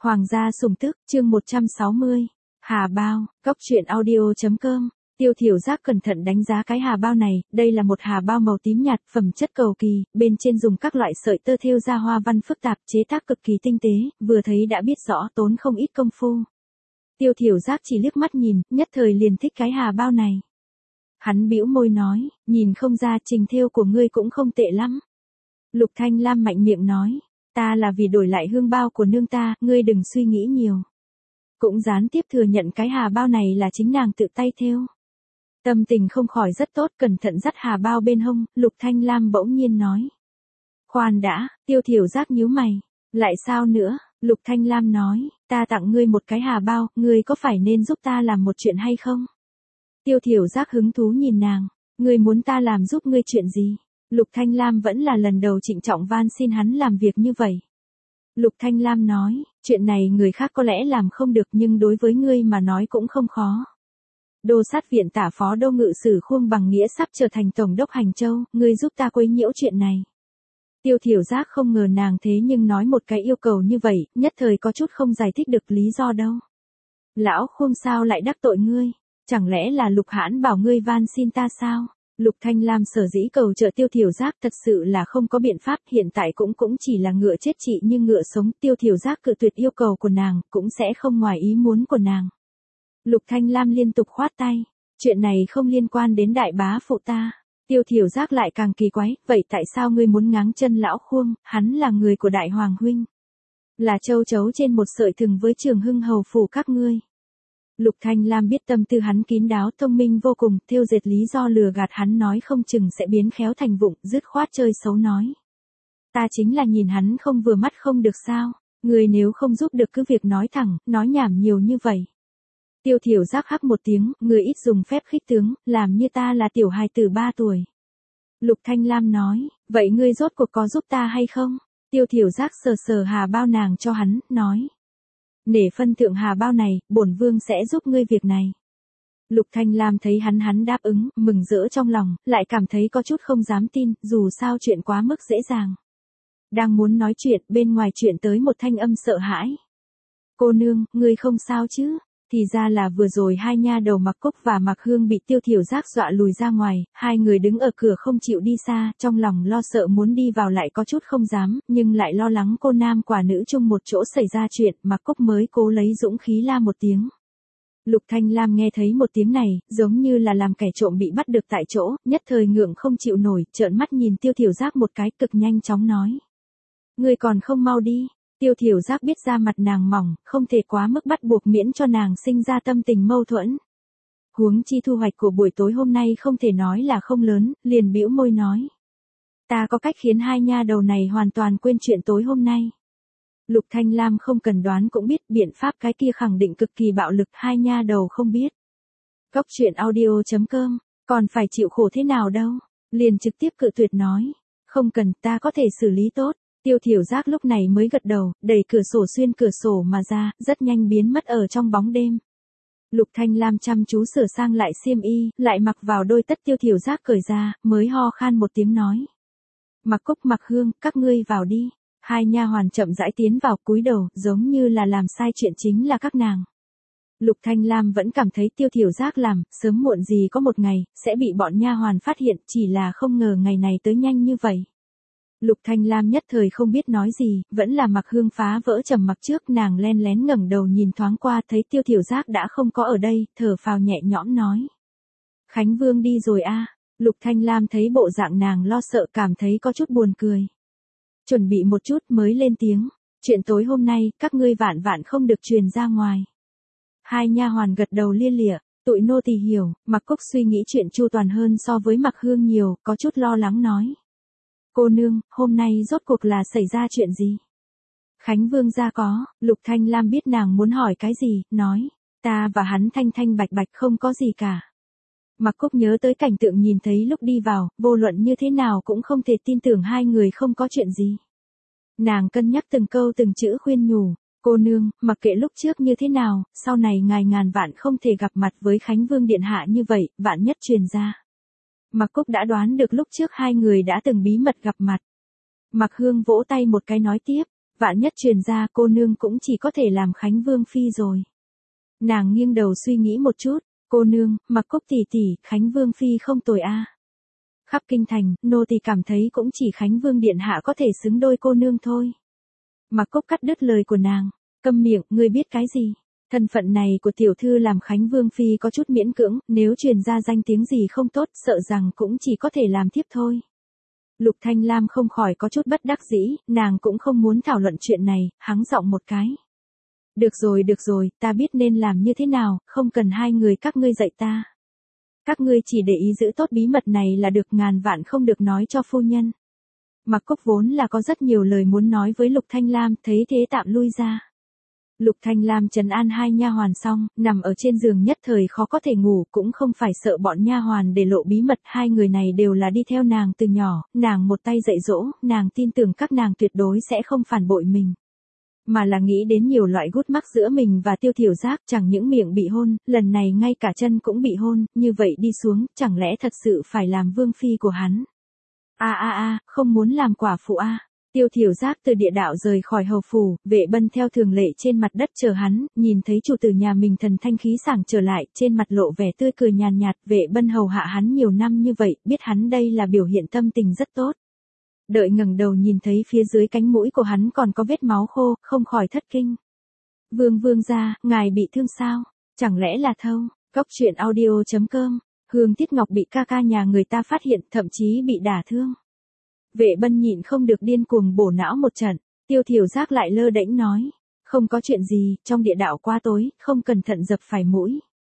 Hoàng gia sủng tức, chương 160. Hà bao, cóc truyện audio.com. Tiêu Thiểu Giác cẩn thận đánh giá cái hà bao này, đây là một hà bao màu tím nhạt, phẩm chất cầu kỳ, bên trên dùng các loại sợi tơ thêu ra hoa văn phức tạp, chế tác cực kỳ tinh tế, vừa thấy đã biết rõ tốn không ít công phu. Tiêu Thiểu Giác chỉ liếc mắt nhìn, nhất thời liền thích cái hà bao này. Hắn bĩu môi nói, nhìn không ra trình thêu của ngươi cũng không tệ lắm. Lục Thanh Lam mạnh miệng nói, ta là vì đổi lại hương bao của nương ta, ngươi đừng suy nghĩ nhiều. Cũng gián tiếp thừa nhận cái hà bao này là chính nàng tự tay thêu. Tâm tình không khỏi rất tốt, cẩn thận dắt hà bao bên hông, Lục Thanh Lam bỗng nhiên nói. Khoan đã, Tiêu Thiểu Giác nhíu mày. Lại sao nữa? Lục Thanh Lam nói, ta tặng ngươi một cái hà bao, ngươi có phải nên giúp ta làm một chuyện hay không? Tiêu Thiểu Giác hứng thú nhìn nàng, ngươi muốn ta làm giúp ngươi chuyện gì? Lục Thanh Lam vẫn là lần đầu trịnh trọng van xin hắn làm việc như vậy. Lục Thanh Lam nói, chuyện này người khác có lẽ làm không được nhưng đối với ngươi mà nói cũng không khó. Đô sát viện tả phó đô ngự sử Khuông Bằng Nghĩa sắp trở thành tổng đốc Hành Châu, ngươi giúp ta quấy nhiễu chuyện này. Tiêu Thiểu Giác không ngờ nàng thế nhưng nói một cái yêu cầu như vậy, nhất thời có chút không giải thích được lý do đâu. Lão Khuông sao lại đắc tội ngươi? Chẳng lẽ là Lục Hãn bảo ngươi van xin ta sao? Lục Thanh Lam sở dĩ cầu trợ Tiêu Thiểu Giác thật sự là không có biện pháp, hiện tại cũng chỉ là ngựa chết trị nhưng ngựa sống, Tiêu Thiểu Giác cự tuyệt yêu cầu của nàng, cũng sẽ không ngoài ý muốn của nàng. Lục Thanh Lam liên tục khoát tay, chuyện này không liên quan đến đại bá phụ ta. Tiêu Thiểu Giác lại càng kỳ quái, vậy tại sao ngươi muốn ngáng chân lão Khuông, hắn là người của đại hoàng huynh. Là châu chấu trên một sợi thừng với Trường Hưng hầu phủ các ngươi. Lục Thanh Lam biết tâm tư hắn kín đáo thông minh vô cùng, thêu dệt lý do lừa gạt hắn nói không chừng sẽ biến khéo thành vụng, dứt khoát chơi xấu nói. Ta chính là nhìn hắn không vừa mắt không được sao, người nếu không giúp được cứ việc nói thẳng, nói nhảm nhiều như vậy. Tiêu Thiểu Giác hắc một tiếng, người ít dùng phép khích tướng, làm như ta là tiểu hài tử 3 tuổi. Lục Thanh Lam nói, vậy ngươi rốt cuộc có giúp ta hay không? Tiêu Thiểu Giác sờ sờ hà bao nàng cho hắn, nói. Nể phân thượng hà bao này, bổn vương sẽ giúp ngươi việc này. Lục Thanh Lam thấy hắn đáp ứng, mừng rỡ trong lòng, lại cảm thấy có chút không dám tin, dù sao chuyện quá mức dễ dàng. Đang muốn nói chuyện, bên ngoài chuyện tới một thanh âm sợ hãi. Cô nương, ngươi không sao chứ? Thì ra là vừa rồi hai nha đầu Mặc Cúc và Mặc Hương bị Tiêu Thiểu Giác dọa lùi ra ngoài, hai người đứng ở cửa không chịu đi xa, trong lòng lo sợ muốn đi vào lại có chút không dám, nhưng lại lo lắng cô nam quả nữ chung một chỗ xảy ra chuyện, Mặc Cúc mới cố lấy dũng khí la một tiếng. Lục Thanh Lam nghe thấy một tiếng này, giống như là làm kẻ trộm bị bắt được tại chỗ, nhất thời ngượng không chịu nổi, trợn mắt nhìn Tiêu Thiểu Giác một cái, cực nhanh chóng nói. Ngươi còn không mau đi. Tiêu Thiểu Giác biết da mặt nàng mỏng, không thể quá mức bắt buộc miễn cho nàng sinh ra tâm tình mâu thuẫn. Huống chi thu hoạch của buổi tối hôm nay không thể nói là không lớn, liền bĩu môi nói. Ta có cách khiến hai nha đầu này hoàn toàn quên chuyện tối hôm nay. Lục Thanh Lam không cần đoán cũng biết biện pháp cái kia khẳng định cực kỳ bạo lực, hai nha đầu không biết. Cóc truyện audio.com, còn phải chịu khổ thế nào đâu, liền trực tiếp cự tuyệt nói. Không cần, ta có thể xử lý tốt. Tiêu Thiểu Giác lúc này mới gật đầu, đẩy cửa sổ xuyên cửa sổ mà ra, rất nhanh biến mất ở trong bóng đêm. Lục Thanh Lam chăm chú sửa sang lại xiêm y, lại mặc vào đôi tất Tiêu Thiểu Giác cởi ra, mới ho khan một tiếng nói. Mặc Cúc Mặc Hương, các ngươi vào đi. Hai nha hoàn chậm rãi tiến vào, cúi đầu, giống như là làm sai chuyện chính là các nàng. Lục Thanh Lam vẫn cảm thấy Tiêu Thiểu Giác làm, sớm muộn gì có một ngày, sẽ bị bọn nha hoàn phát hiện, chỉ là không ngờ ngày này tới nhanh như vậy. Lục Thanh Lam nhất thời không biết nói gì, vẫn là Mặc Hương phá vỡ trầm mặc trước, nàng len lén ngẩng đầu nhìn thoáng qua thấy Tiêu Thiểu Giác đã không có ở đây, thở phào nhẹ nhõm nói. Khánh Vương đi rồi a. Lục Thanh Lam thấy bộ dạng nàng lo sợ cảm thấy có chút buồn cười. Chuẩn bị một chút mới lên tiếng, chuyện tối hôm nay, các ngươi vạn vạn không được truyền ra ngoài. Hai nha hoàn gật đầu lia lịa, tụi nô tỳ hiểu, Mặc Cúc suy nghĩ chuyện chu toàn hơn so với Mặc Hương nhiều, có chút lo lắng nói. Cô nương, hôm nay rốt cuộc là xảy ra chuyện gì? Khánh Vương gia có, Lục Thanh Lam biết nàng muốn hỏi cái gì, nói, ta và hắn thanh thanh bạch bạch không có gì cả. Mặc Cúc nhớ tới cảnh tượng nhìn thấy lúc đi vào, vô luận như thế nào cũng không thể tin tưởng hai người không có chuyện gì. Nàng cân nhắc từng câu từng chữ khuyên nhủ, cô nương, mặc kệ lúc trước như thế nào, sau này ngài ngàn vạn không thể gặp mặt với Khánh Vương điện hạ như vậy, vạn nhất truyền ra. Mặc Cúc đã đoán được lúc trước hai người đã từng bí mật gặp mặt. Mặc Hương vỗ tay một cái nói tiếp, Vạn nhất truyền ra cô nương cũng chỉ có thể làm Khánh Vương phi rồi. Nàng nghiêng đầu suy nghĩ một chút, cô nương, Mặc Cúc tỷ tỷ, Khánh Vương phi không tồi a. Khắp kinh thành, nô tỳ cảm thấy cũng chỉ Khánh Vương điện hạ có thể xứng đôi cô nương thôi. Mặc Cúc cắt đứt lời của nàng, câm miệng, ngươi biết cái gì? Thân phận này của tiểu thư làm Khánh Vương phi có chút miễn cưỡng, nếu truyền ra danh tiếng gì không tốt, sợ rằng cũng chỉ có thể làm tiếp thôi. Lục Thanh Lam không khỏi có chút bất đắc dĩ, nàng cũng không muốn thảo luận chuyện này, hắng giọng một cái. Được rồi, ta biết nên làm như thế nào, không cần hai người các ngươi dạy ta. Các ngươi chỉ để ý giữ tốt bí mật này là được, ngàn vạn không được nói cho phu nhân. Mặc Cúc vốn là có rất nhiều lời muốn nói với Lục Thanh Lam, thấy thế tạm lui ra. Lục Thanh Lam trấn an hai nha hoàn xong, nằm ở trên giường nhất thời khó có thể ngủ, cũng không phải sợ bọn nha hoàn để lộ bí mật, hai người này đều là đi theo nàng từ nhỏ, nàng một tay dạy dỗ, nàng tin tưởng các nàng tuyệt đối sẽ không phản bội mình. Mà là nghĩ đến nhiều loại gút mắc giữa mình và Tiêu Thiểu Giác, chẳng những miệng bị hôn, lần này ngay cả chân cũng bị hôn, như vậy đi xuống, chẳng lẽ thật sự phải làm vương phi của hắn. Không muốn làm quả phụ a. Tiêu Thiểu Giác từ địa đạo rời khỏi hầu phủ, Vệ Bân theo thường lệ trên mặt đất chờ hắn, nhìn thấy chủ tử nhà mình thần thanh khí sảng trở lại, trên mặt lộ vẻ tươi cười nhàn nhạt, Vệ Bân hầu hạ hắn nhiều năm như vậy, biết hắn đây là biểu hiện tâm tình rất tốt. Đợi ngẩng đầu nhìn thấy phía dưới cánh mũi của hắn còn có vết máu khô, không khỏi thất kinh. Vương gia, ngài bị thương sao? Chẳng lẽ là thâu? Cóc truyện audio.com, Hương Tiết Ngọc bị ca ca nhà người ta phát hiện, thậm chí bị đả thương. Vệ Bân nhịn không được điên cuồng bổ não một trận, Tiêu Thiểu Giác lại lơ đễnh nói. Không có chuyện gì, trong địa đạo quá tối, không cẩn thận dập phải mũi.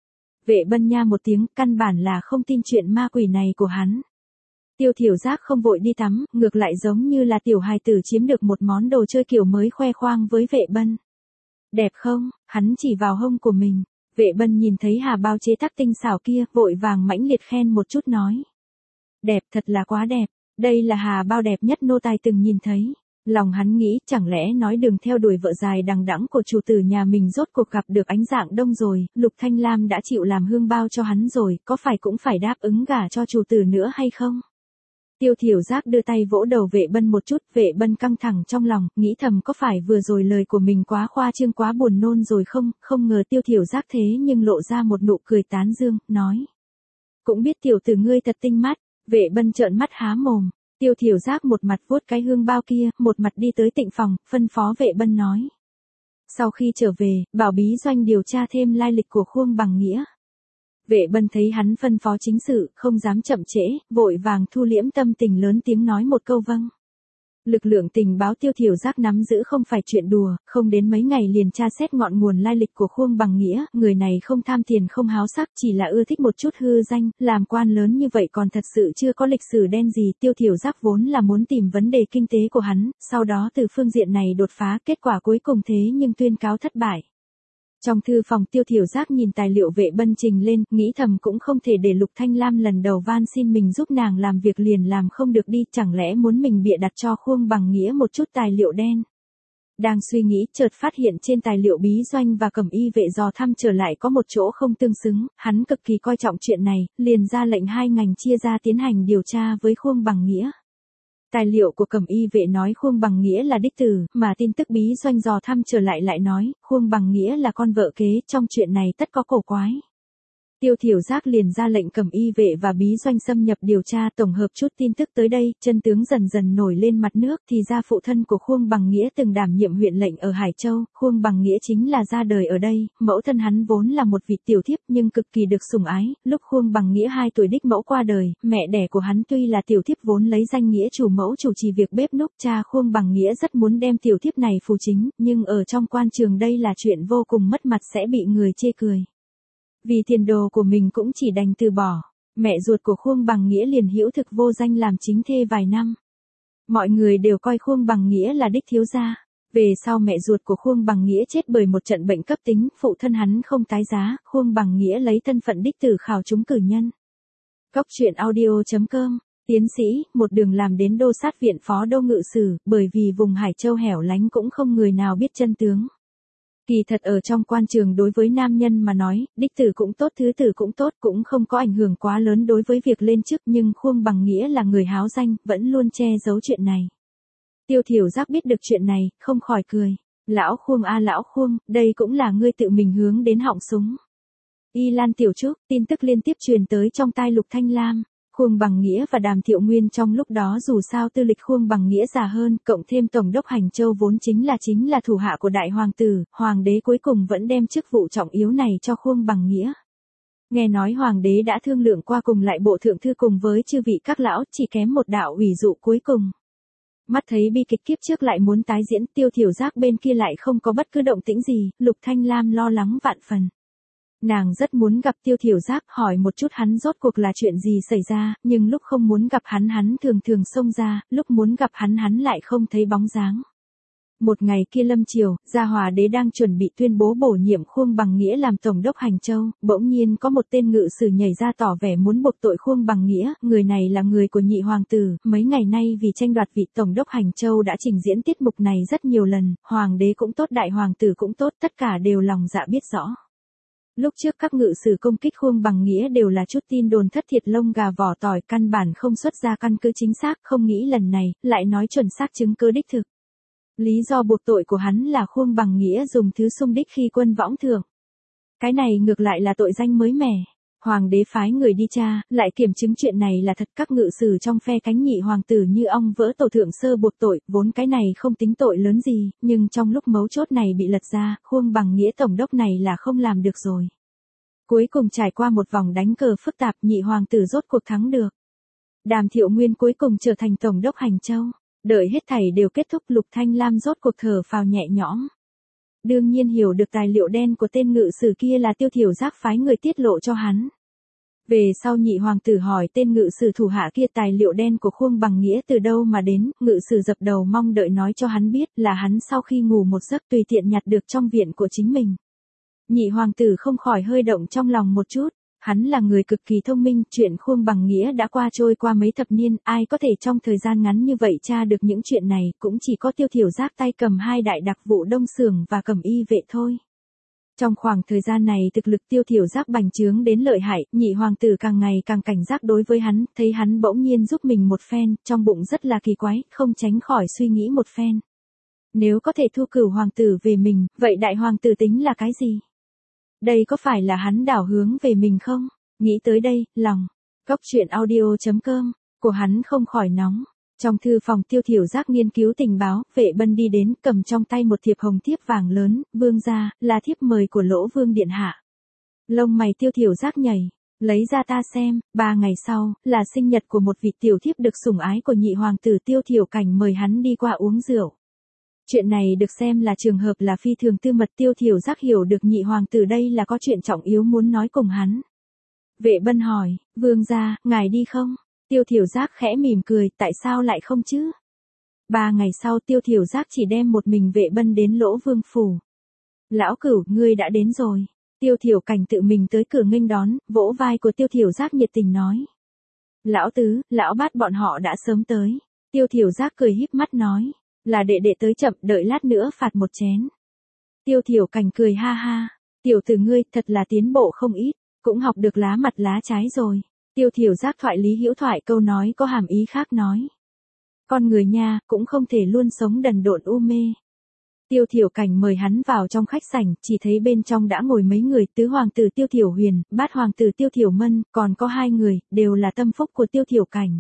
Vệ Bân nha một tiếng, căn bản là không tin chuyện ma quỷ này của hắn. Tiêu Thiểu Giác không vội đi tắm, ngược lại giống như là tiểu hài tử chiếm được một món đồ chơi kiểu mới khoe khoang với Vệ Bân. Đẹp không? Hắn chỉ vào hông của mình. Vệ Bân nhìn thấy hà bao chế tác tinh xảo kia, vội vàng mãnh liệt khen một chút nói. Đẹp, thật là quá đẹp. Đây là hà bao đẹp nhất nô tài từng nhìn thấy. Lòng hắn nghĩ, chẳng lẽ nói đường theo đuổi vợ dài đằng đẵng của chủ tử nhà mình rốt cuộc gặp được ánh dạng đông rồi, Lục Thanh Lam đã chịu làm hương bao cho hắn rồi, có phải cũng phải đáp ứng gả cho chủ tử nữa hay không? Tiêu Thiểu Giác đưa tay vỗ đầu Vệ Bân một chút, Vệ Bân căng thẳng trong lòng, nghĩ thầm có phải vừa rồi lời của mình quá khoa trương quá buồn nôn rồi không ngờ Tiêu Thiểu Giác thế nhưng lộ ra một nụ cười tán dương, nói. Cũng biết tiểu tử ngươi thật tinh mắt, Vệ Bân trợn mắt há mồm, Tiêu Thiểu Giác một mặt vuốt cái hương bao kia, một mặt đi tới tịnh phòng, phân phó Vệ Bân nói. Sau khi trở về, bảo bí doanh điều tra thêm lai lịch của Khuông Bằng Nghĩa. Vệ Bân thấy hắn phân phó chính sự, không dám chậm trễ, vội vàng thu liễm tâm tình lớn tiếng nói một câu vâng. Lực lượng tình báo Tiêu Thiểu Giác nắm giữ không phải chuyện đùa, không đến mấy ngày liền tra xét ngọn nguồn lai lịch của Khuông Bằng Nghĩa, người này không tham tiền không háo sắc, chỉ là ưa thích một chút hư danh, làm quan lớn như vậy còn thật sự chưa có lịch sử đen gì. Tiêu Thiểu Giác vốn là muốn tìm vấn đề kinh tế của hắn, sau đó từ phương diện này đột phá, kết quả cuối cùng thế nhưng tuyên cáo thất bại. Trong thư phòng Tiêu Thiểu Giác nhìn tài liệu Vệ Bân trình lên, nghĩ thầm cũng không thể để Lục Thanh Lam lần đầu van xin mình giúp nàng làm việc liền làm không được đi, chẳng lẽ muốn mình bịa đặt cho Khuông Bằng Nghĩa một chút tài liệu đen. Đang suy nghĩ, chợt phát hiện trên tài liệu bí doanh và Cẩm Y vệ dò thăm trở lại có một chỗ không tương xứng, hắn cực kỳ coi trọng chuyện này, liền ra lệnh hai ngành chia ra tiến hành điều tra với Khuông Bằng Nghĩa. Tài liệu của Cẩm Y vệ nói Khuông Bằng Nghĩa là đích tử, mà tin tức bí doanh dò thăm trở lại nói, Khuông Bằng Nghĩa là con vợ kế, trong chuyện này tất có cổ quái. Tiêu Thiểu Giác liền ra lệnh Cẩm Y vệ và bí doanh xâm nhập điều tra, tổng hợp chút tin tức tới đây, chân tướng dần dần nổi lên mặt nước, thì ra phụ thân của Khuông Bằng Nghĩa từng đảm nhiệm huyện lệnh ở Hải Châu, Khuông Bằng Nghĩa chính là ra đời ở đây, mẫu thân hắn vốn là một vị tiểu thiếp nhưng cực kỳ được sủng ái, lúc Khuông Bằng Nghĩa 2 tuổi đích mẫu qua đời, mẹ đẻ của hắn tuy là tiểu thiếp vốn lấy danh nghĩa chủ mẫu chủ trì việc bếp núc, cha Khuông Bằng Nghĩa rất muốn đem tiểu thiếp này phù chính, nhưng ở trong quan trường đây là chuyện vô cùng mất mặt, sẽ bị người chê cười. Vì tiền đồ của mình cũng chỉ đành từ bỏ, mẹ ruột của Khuông Bằng Nghĩa liền hữu thực vô danh làm chính thê vài năm. Mọi người đều coi Khuông Bằng Nghĩa là đích thiếu gia. Về sau mẹ ruột của Khuông Bằng Nghĩa chết bởi một trận bệnh cấp tính, phụ thân hắn không tái giá, Khuông Bằng Nghĩa lấy thân phận đích tử khảo trúng cử nhân. Cóc truyện audio.com, tiến sĩ, một đường làm đến đô sát viện phó đô ngự sử, bởi vì vùng Hải Châu hẻo lánh cũng không người nào biết chân tướng. Kỳ thật ở trong quan trường đối với nam nhân mà nói, đích tử cũng tốt thứ tử cũng tốt, cũng không có ảnh hưởng quá lớn đối với việc lên chức, nhưng Khuông Bằng Nghĩa là người háo danh, vẫn luôn che giấu chuyện này. Tiêu Thiểu Giác biết được chuyện này, không khỏi cười. Lão Khuông a lão Khuông, đây cũng là ngươi tự mình hướng đến họng súng. Y Lan Tiểu Trúc, tin tức liên tiếp truyền tới trong tai Lục Thanh Lam. Khuông Bằng Nghĩa và Đàm Thiệu Nguyên trong lúc đó dù sao tư lịch Khuông Bằng Nghĩa già hơn, cộng thêm Tổng đốc Hành Châu vốn chính là thủ hạ của Đại Hoàng tử, Hoàng đế cuối cùng vẫn đem chức vụ trọng yếu này cho Khuông Bằng Nghĩa. Nghe nói Hoàng đế đã thương lượng qua cùng lại bộ thượng thư cùng với chư vị các lão, chỉ kém một đạo ủy dụ cuối cùng. Mắt thấy bi kịch kiếp trước lại muốn tái diễn, Tiêu Thiểu Giác bên kia lại không có bất cứ động tĩnh gì, Lục Thanh Lam lo lắng vạn phần. Nàng rất muốn gặp Tiêu Thiểu Giác, hỏi một chút hắn rốt cuộc là chuyện gì xảy ra, nhưng lúc không muốn gặp hắn thường thường xông ra, lúc muốn gặp hắn lại không thấy bóng dáng. Một ngày kia lâm chiều, Gia Hòa đế đang chuẩn bị tuyên bố bổ nhiệm Khuông Bằng Nghĩa làm Tổng đốc Hành Châu, bỗng nhiên có một tên ngự sử nhảy ra tỏ vẻ muốn buộc tội Khuông Bằng Nghĩa, người này là người của nhị hoàng tử, mấy ngày nay vì tranh đoạt vị Tổng đốc Hành Châu đã trình diễn tiết mục này rất nhiều lần, hoàng đế cũng tốt đại hoàng tử cũng tốt, tất cả đều lòng dạ biết rõ. Lúc trước các ngự sử công kích Khuông Bằng Nghĩa đều là chút tin đồn thất thiệt lông gà vỏ tỏi, căn bản không xuất ra căn cứ chính xác, không nghĩ lần này, lại nói chuẩn xác chứng cứ đích thực. Lý do buộc tội của hắn là Khuông Bằng Nghĩa dùng thứ xung đích khi quân võng thượng. Cái này ngược lại là tội danh mới mẻ. Hoàng đế phái người đi tra, lại kiểm chứng chuyện này là thật, các ngự sử trong phe cánh nhị hoàng tử như ong vỡ tổ thượng sơ buộc tội, vốn cái này không tính tội lớn gì, nhưng trong lúc mấu chốt này bị lật ra, Khuông Bằng Nghĩa tổng đốc này là không làm được rồi. Cuối cùng trải qua một vòng đánh cờ phức tạp, nhị hoàng tử rốt cuộc thắng được. Đàm Thiệu Nguyên cuối cùng trở thành Tổng đốc Hành Châu. Đợi hết thảy đều kết thúc, Lục Thanh Lam rốt cuộc thở phào nhẹ nhõm. Đương nhiên hiểu được tài liệu đen của tên ngự sử kia là Tiêu Thiểu Giác phái người tiết lộ cho hắn. Về sau nhị hoàng tử hỏi tên ngự sử thủ hạ kia tài liệu đen của Khuông Bằng Nghĩa từ đâu mà đến, ngự sử dập đầu mong đợi nói cho hắn biết là hắn sau khi ngủ một giấc tùy tiện nhặt được trong viện của chính mình. Nhị hoàng tử không khỏi hơi động trong lòng một chút. Hắn là người cực kỳ thông minh, chuyện Khuông Bằng Nghĩa đã trôi qua mấy thập niên, ai có thể trong thời gian ngắn như vậy tra được những chuyện này, cũng chỉ có Tiêu Thiểu Giác tay cầm hai đại đặc vụ Đông Xưởng và Cẩm Y vệ thôi. Trong khoảng thời gian này thực lực Tiêu Thiểu Giác bành trướng đến lợi hại, nhị hoàng tử càng ngày càng cảnh giác đối với hắn, thấy hắn bỗng nhiên giúp mình một phen, trong bụng rất là kỳ quái, không tránh khỏi suy nghĩ một phen. Nếu có thể thu cửu hoàng tử về mình, vậy đại hoàng tử tính là cái gì? Đây có phải là hắn đảo hướng về mình không? Nghĩ tới đây, lòng, góc truyện audio.com, của hắn không khỏi nóng. Trong thư phòng Tiêu Thiểu Giác nghiên cứu tình báo, Vệ Bân đi đến, cầm trong tay một thiệp hồng thiếp vàng lớn, vương gia, là thiếp mời của Lỗ Vương Điện Hạ. Lông mày Tiêu Thiểu Giác nhảy, lấy ra ta xem, 3 ngày sau, là sinh nhật của một vị tiểu thiếp được sủng ái của nhị hoàng tử Tiêu Thiểu Cảnh mời hắn đi qua uống rượu. Chuyện này được xem là trường hợp là phi thường tư mật, Tiêu Thiểu Giác hiểu được nhị hoàng tử đây là có chuyện trọng yếu muốn nói cùng hắn. Vệ Bân hỏi, vương gia, ngài đi không? Tiêu Thiểu Giác khẽ mỉm cười, tại sao lại không chứ? 3 ngày sau Tiêu Thiểu Giác chỉ đem một mình Vệ Bân đến Lỗ Vương phủ. Lão Cửu, ngươi đã đến rồi. Tiêu Thiểu Cảnh tự mình tới cửa nghênh đón, vỗ vai của Tiêu Thiểu Giác nhiệt tình nói. Lão Tứ, Lão Bát bọn họ đã sớm tới. Tiêu Thiểu Giác cười híp mắt nói. Là đệ đệ tới chậm, đợi lát nữa phạt một chén. Tiêu Thiểu Cảnh cười ha ha. Tiểu tử ngươi thật là tiến bộ không ít, cũng học được lá mặt lá trái rồi. Tiêu Thiểu Giác thoại lý hữu thoại, câu nói có hàm ý khác nói. Con người nha, cũng không thể luôn sống đần độn u mê. Tiêu Thiểu Cảnh mời hắn vào trong khách sảnh, chỉ thấy bên trong đã ngồi mấy người, tứ hoàng tử Tiêu Thiểu Huyền, bát hoàng tử Tiêu Thiểu Mân, còn có 2 người, đều là tâm phúc của Tiêu Thiểu Cảnh.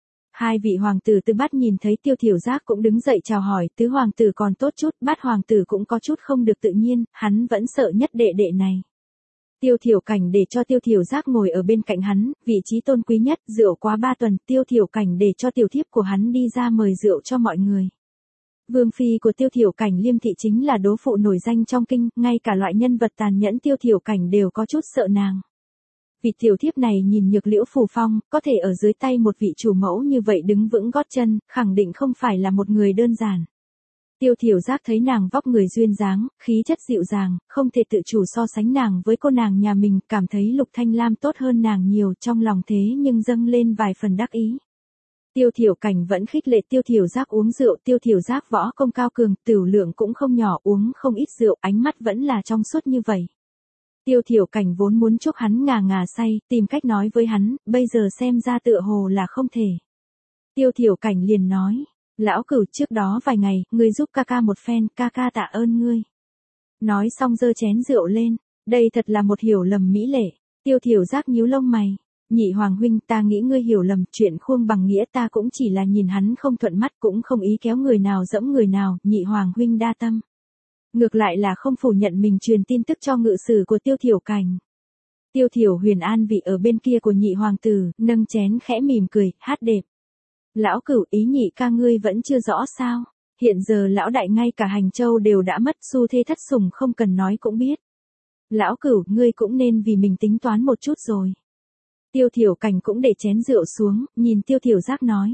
2 vị hoàng tử Tư Bát nhìn thấy Tiêu Thiểu Giác cũng đứng dậy chào hỏi, tứ hoàng tử còn tốt chút, bát hoàng tử cũng có chút không được tự nhiên, hắn vẫn sợ nhất đệ đệ này. Tiêu Thiểu Cảnh để cho Tiêu Thiểu Giác ngồi ở bên cạnh hắn, vị trí tôn quý nhất, rượu quá 3 tuần, Tiêu Thiểu Cảnh để cho tiểu thiếp của hắn đi ra mời rượu cho mọi người. Vương phi của Tiêu Thiểu Cảnh Liêm thị chính là đố phụ nổi danh trong kinh, ngay cả loại nhân vật tàn nhẫn Tiêu Thiểu Cảnh đều có chút sợ nàng. Vị tiểu thiếp này nhìn Nhược Liễu Phù Phong, có thể ở dưới tay một vị chủ mẫu như vậy đứng vững gót chân, khẳng định không phải là một người đơn giản. Tiêu Thiểu Giác thấy nàng vóc người duyên dáng, khí chất dịu dàng, không thể tự chủ so sánh nàng với cô nàng nhà mình, cảm thấy Lục Thanh Lam tốt hơn nàng nhiều, trong lòng thế nhưng dâng lên vài phần đắc ý. Tiêu Thiểu Cảnh vẫn khích lệ Tiêu Thiểu Giác uống rượu, Tiêu Thiểu Giác võ công cao cường, tửu lượng cũng không nhỏ, uống không ít rượu, ánh mắt vẫn là trong suốt như vậy. Tiêu Thiểu Cảnh vốn muốn chúc hắn ngà ngà say, tìm cách nói với hắn, bây giờ xem ra tựa hồ là không thể. Tiêu Thiểu Cảnh liền nói, Lão Cửu, trước đó vài ngày, ngươi giúp ca ca một phen, ca ca tạ ơn ngươi. Nói xong giơ chén rượu lên, đây thật là một hiểu lầm mỹ lệ. Tiêu Thiểu Giác nhíu lông mày. Nhị Hoàng huynh, ta nghĩ ngươi hiểu lầm, chuyện Khuông Bằng Nghĩa ta cũng chỉ là nhìn hắn không thuận mắt, cũng không ý kéo người nào dẫm người nào, Nhị Hoàng huynh đa tâm. Ngược lại là không phủ nhận mình truyền tin tức cho ngự sử của Tiêu Thiểu Cảnh. Tiêu Thiểu Huyền an vị ở bên kia của nhị hoàng tử, nâng chén khẽ mỉm cười, hát đẹp. Lão Cửu, ý nhị ca ngươi vẫn chưa rõ sao? Hiện giờ lão đại ngay cả Hành Châu đều đã mất, xu thế thất sủng không cần nói cũng biết. Lão Cửu, ngươi cũng nên vì mình tính toán một chút rồi. Tiêu Thiểu Cảnh cũng để chén rượu xuống, nhìn Tiêu Thiểu Giác nói.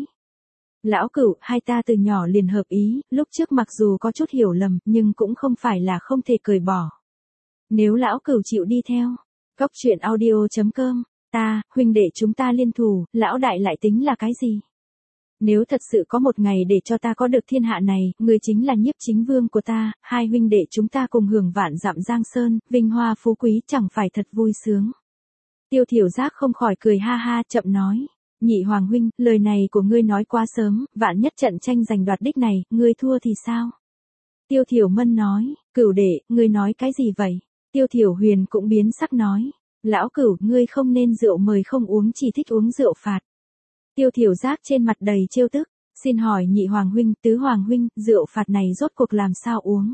Lão Cửu, hai ta từ nhỏ liền hợp ý, lúc trước mặc dù có chút hiểu lầm, nhưng cũng không phải là không thể cởi bỏ. Nếu lão Cửu chịu đi theo, Cốc truyện audio.com, huynh đệ chúng ta liên thủ, lão đại lại tính là cái gì? Nếu thật sự có một ngày để cho ta có được thiên hạ này, ngươi chính là Nhiếp Chính Vương của ta, hai huynh đệ chúng ta cùng hưởng vạn dặm giang sơn, vinh hoa phú quý chẳng phải thật vui sướng. Tiêu Thiểu Giác không khỏi cười ha ha, chậm nói. Nhị Hoàng huynh, lời này của ngươi nói quá sớm, vạn nhất trận tranh giành đoạt đích này, ngươi thua thì sao? Tiêu Thiểu Mân nói, Cửu đệ, ngươi nói cái gì vậy? Tiêu Thiểu Huyền cũng biến sắc nói, lão Cửu, ngươi không nên rượu mời không uống, chỉ thích uống rượu phạt. Tiêu Thiểu Giác trên mặt đầy trêu tức, xin hỏi nhị Hoàng huynh, tứ Hoàng huynh, rượu phạt này rốt cuộc làm sao uống?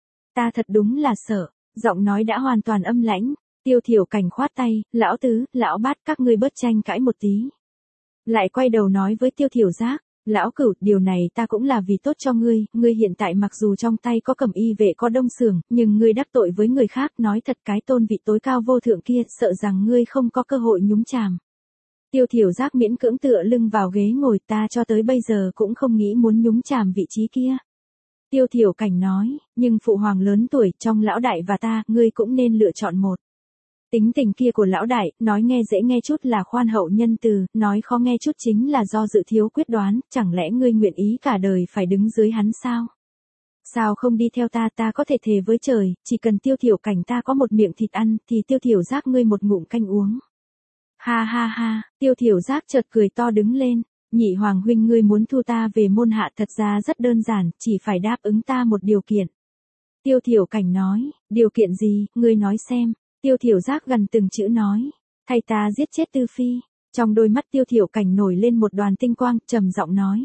Ta thật đúng là sợ, giọng nói đã hoàn toàn âm lãnh. Tiêu Thiểu Cảnh khoát tay, lão tứ, lão bát, các ngươi bớt tranh cãi một tí. Lại quay đầu nói với Tiêu Thiểu Giác, lão Cửu, điều này ta cũng là vì tốt cho ngươi, ngươi hiện tại mặc dù trong tay có Cẩm Y vệ có Đông Sưởng, nhưng ngươi đắc tội với người khác, nói thật cái tôn vị tối cao vô thượng kia, sợ rằng ngươi không có cơ hội nhúng chàm. Tiêu Thiểu Giác miễn cưỡng tựa lưng vào ghế ngồi, ta cho tới bây giờ cũng không nghĩ muốn nhúng chàm vị trí kia. Tiêu Thiểu Cảnh nói, nhưng phụ hoàng lớn tuổi, trong lão đại và ta, ngươi cũng nên lựa chọn một. Tính tình kia của lão đại, nói nghe dễ nghe chút là khoan hậu nhân từ, nói khó nghe chút chính là do dự thiếu quyết đoán, chẳng lẽ ngươi nguyện ý cả đời phải đứng dưới hắn sao? Sao không đi theo ta, ta có thể thề với trời, chỉ cần Tiêu Thiểu Cảnh ta có một miệng thịt ăn, thì Tiêu Thiểu Giác ngươi một ngụm canh uống. Ha ha ha, Tiêu Thiểu Giác chợt cười to đứng lên, nhị Hoàng huynh ngươi muốn thu ta về môn hạ thật ra rất đơn giản, chỉ phải đáp ứng ta một điều kiện. Tiêu Thiểu Cảnh nói, điều kiện gì, ngươi nói xem. Tiêu Thiểu Giác gần từng chữ nói, thay ta giết chết Tư Phi. Trong đôi mắt Tiêu Thiểu Cảnh nổi lên một đoàn tinh quang, trầm giọng nói.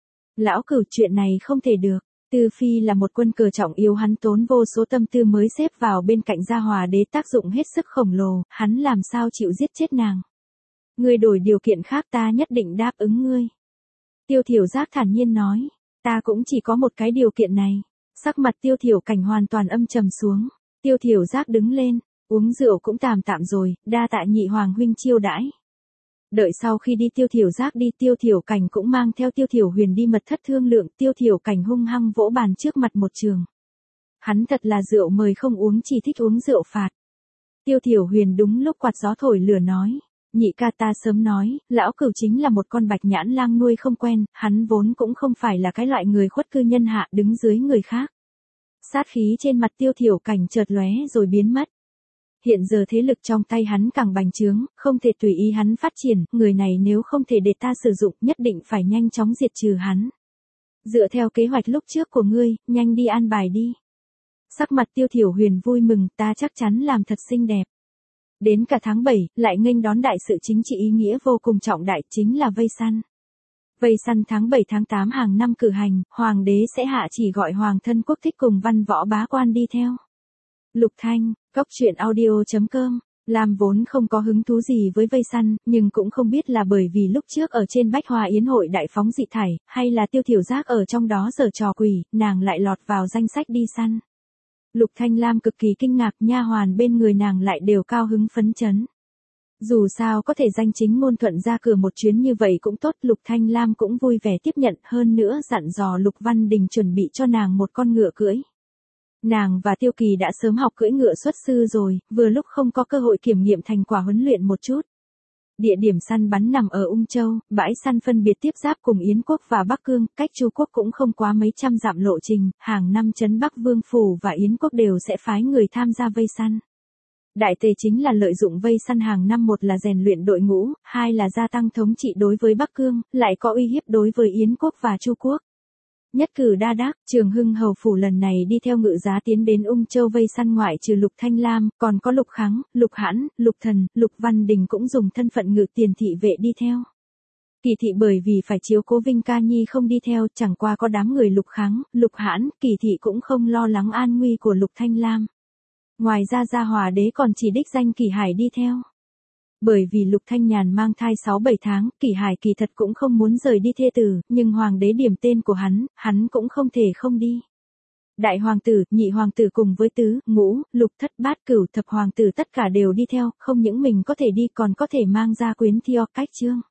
Lão Cửu, chuyện này không thể được. Tư Phi là một quân cờ trọng yếu, hắn tốn vô số tâm tư mới xếp vào bên cạnh Gia Hòa đế, tác dụng hết sức khổng lồ, hắn làm sao chịu giết chết nàng. Ngươi đổi điều kiện khác ta nhất định đáp ứng ngươi. Tiêu Thiểu Giác thản nhiên nói, ta cũng chỉ có một cái điều kiện này. Sắc mặt Tiêu Thiểu Cảnh hoàn toàn âm trầm xuống. Tiêu Thiểu Giác đứng lên. Uống rượu cũng tạm rồi, đa tạ nhị Hoàng huynh chiêu đãi. Đợi sau khi đi Tiêu Thiểu Giác đi, Tiêu Thiểu Cảnh cũng mang theo Tiêu Thiểu Huyền đi mật thất thương lượng, Tiêu Thiểu Cảnh hung hăng vỗ bàn trước mặt một trường. Hắn thật là rượu mời không uống, chỉ thích uống rượu phạt. Tiêu Thiểu Huyền đúng lúc quạt gió thổi lửa nói, nhị ca ta sớm nói, lão Cửu chính là một con bạch nhãn lang nuôi không quen, hắn vốn cũng không phải là cái loại người khuất cư nhân hạ đứng dưới người khác. Sát khí trên mặt Tiêu Thiểu Cảnh chợt lóe rồi biến mất. Hiện giờ thế lực trong tay hắn càng bành trướng, không thể tùy ý hắn phát triển, người này nếu không thể để ta sử dụng, nhất định phải nhanh chóng diệt trừ hắn. Dựa theo kế hoạch lúc trước của ngươi, nhanh đi an bài đi. Sắc mặt Tiêu Thiểu Huyền vui mừng, ta chắc chắn làm thật xinh đẹp. Đến cả tháng 7, lại nghênh đón đại sự chính trị ý nghĩa vô cùng trọng đại, chính là vây săn. Vây săn tháng 7 tháng 8 hàng năm cử hành, hoàng đế sẽ hạ chỉ gọi hoàng thân quốc thích cùng văn võ bá quan đi theo. Lục Thanh, Cốc truyện audio.com, Lam vốn không có hứng thú gì với vây săn, nhưng cũng không biết là bởi vì lúc trước ở trên Bách Hoa Yến hội đại phóng dị thải, hay là Tiêu Thiểu Giác ở trong đó giở trò quỷ, nàng lại lọt vào danh sách đi săn. Lục Thanh Lam cực kỳ kinh ngạc, nha hoàn bên người nàng lại đều cao hứng phấn chấn. Dù sao có thể danh chính ngôn thuận ra cửa một chuyến như vậy cũng tốt, Lục Thanh Lam cũng vui vẻ tiếp nhận, hơn nữa dặn dò Lục Văn Đình chuẩn bị cho nàng một con ngựa cưỡi. Nàng và Tiêu Kỳ đã sớm học cưỡi ngựa xuất sư rồi, vừa lúc không có cơ hội kiểm nghiệm thành quả huấn luyện một chút. Địa điểm săn bắn nằm ở Ung Châu, bãi săn phân biệt tiếp giáp cùng Yến quốc và Bắc Cương, cách Chu quốc cũng không quá mấy trăm dặm lộ trình, hàng năm trấn Bắc Vương phủ và Yến quốc đều sẽ phái người tham gia vây săn. Đại tề chính là lợi dụng vây săn hàng năm, một là rèn luyện đội ngũ, hai là gia tăng thống trị đối với Bắc Cương, lại có uy hiếp đối với Yến quốc và Chu quốc. Nhất cử đa đắc, Trường Hưng hầu phủ lần này đi theo Ngự Giá tiến đến Ung Châu vây săn ngoại trừ Lục Thanh Lam, còn có Lục Kháng, Lục Hãn, Lục Thần, Lục Văn Đình cũng dùng thân phận ngự tiền thị vệ đi theo. Kỳ thị bởi vì phải chiếu cố Vinh Ca Nhi không đi theo, chẳng qua có đám người Lục Kháng, Lục Hãn, Kỳ thị cũng không lo lắng an nguy của Lục Thanh Lam. Ngoài ra Gia Hòa đế còn chỉ đích danh Kỳ Hải đi theo. Bởi vì Lục Thanh Nhàn mang thai 6-7 tháng, Kỳ Hải kỳ thật cũng không muốn rời đi thê tử, nhưng hoàng đế điểm tên của hắn cũng không thể không đi. Đại hoàng tử, nhị hoàng tử cùng với tứ, ngũ, lục thất bát cửu thập hoàng tử tất cả đều đi theo, không những mình có thể đi còn có thể mang ra quyến Theo Cách Trương.